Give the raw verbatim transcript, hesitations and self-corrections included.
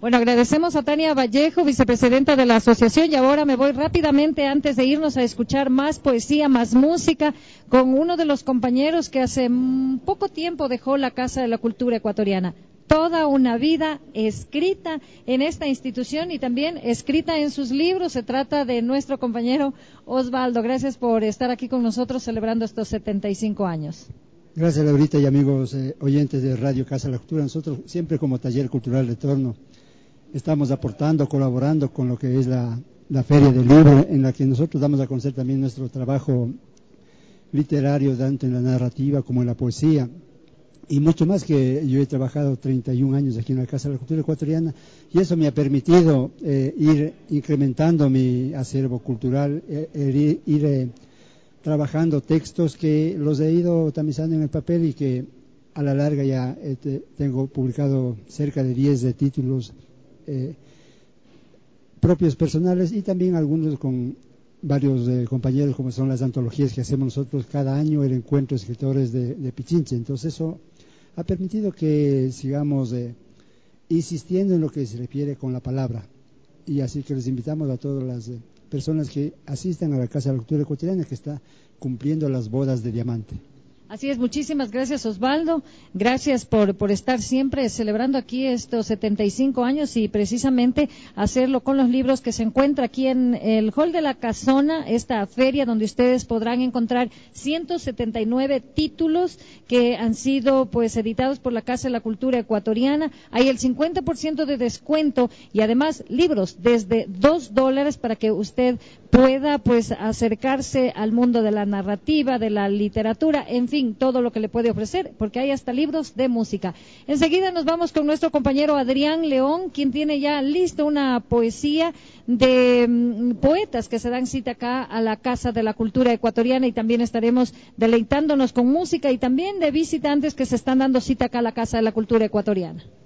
Bueno, agradecemos a Tania Vallejo, vicepresidenta de la asociación, y ahora me voy rápidamente, antes de irnos, a escuchar más poesía, más música, con uno de los compañeros que hace poco tiempo dejó la Casa de la Cultura Ecuatoriana. Toda una vida escrita en esta institución y también escrita en sus libros. Se trata de nuestro compañero Osvaldo. Gracias por estar aquí con nosotros celebrando estos setenta y cinco años. Gracias, Laurita, y amigos eh, oyentes de Radio Casa de la Cultura. Nosotros siempre como Taller Cultural Retorno estamos aportando, colaborando con lo que es la, la Feria del Libro, en la que nosotros damos a conocer también nuestro trabajo literario, tanto en la narrativa como en la poesía, y mucho más, que yo he trabajado treinta y un años aquí en la Casa de la Cultura Ecuatoriana, y eso me ha permitido eh, ir incrementando mi acervo cultural, eh, ir, ir eh, trabajando textos que los he ido tamizando en el papel y que a la larga ya eh, te, tengo publicado cerca de diez de títulos Eh, propios personales, y también algunos con varios eh, compañeros, como son las antologías que hacemos nosotros cada año, el encuentro de escritores de, de Pichinche. Entonces eso ha permitido que sigamos eh, insistiendo en lo que se refiere con la palabra, y así que les invitamos a todas las eh, personas que asistan a la Casa de la Cultura Ecuatoriana, que está cumpliendo las bodas de diamante. Así es, muchísimas gracias, Osvaldo, gracias por, por estar siempre celebrando aquí estos setenta y cinco años, y precisamente hacerlo con los libros que se encuentra aquí en el Hall de la Casona, esta feria donde ustedes podrán encontrar ciento setenta y nueve títulos que han sido pues editados por la Casa de la Cultura Ecuatoriana. Hay el cincuenta por ciento de descuento y además libros desde dos dólares para que usted pueda pues acercarse al mundo de la narrativa, de la literatura, en fin, todo lo que le puede ofrecer, porque hay hasta libros de música. Enseguida nos vamos con nuestro compañero Adrián León, quien tiene ya listo una poesía de um, poetas que se dan cita acá a la Casa de la Cultura Ecuatoriana, y también estaremos deleitándonos con música y también de visitantes que se están dando cita acá a la Casa de la Cultura Ecuatoriana.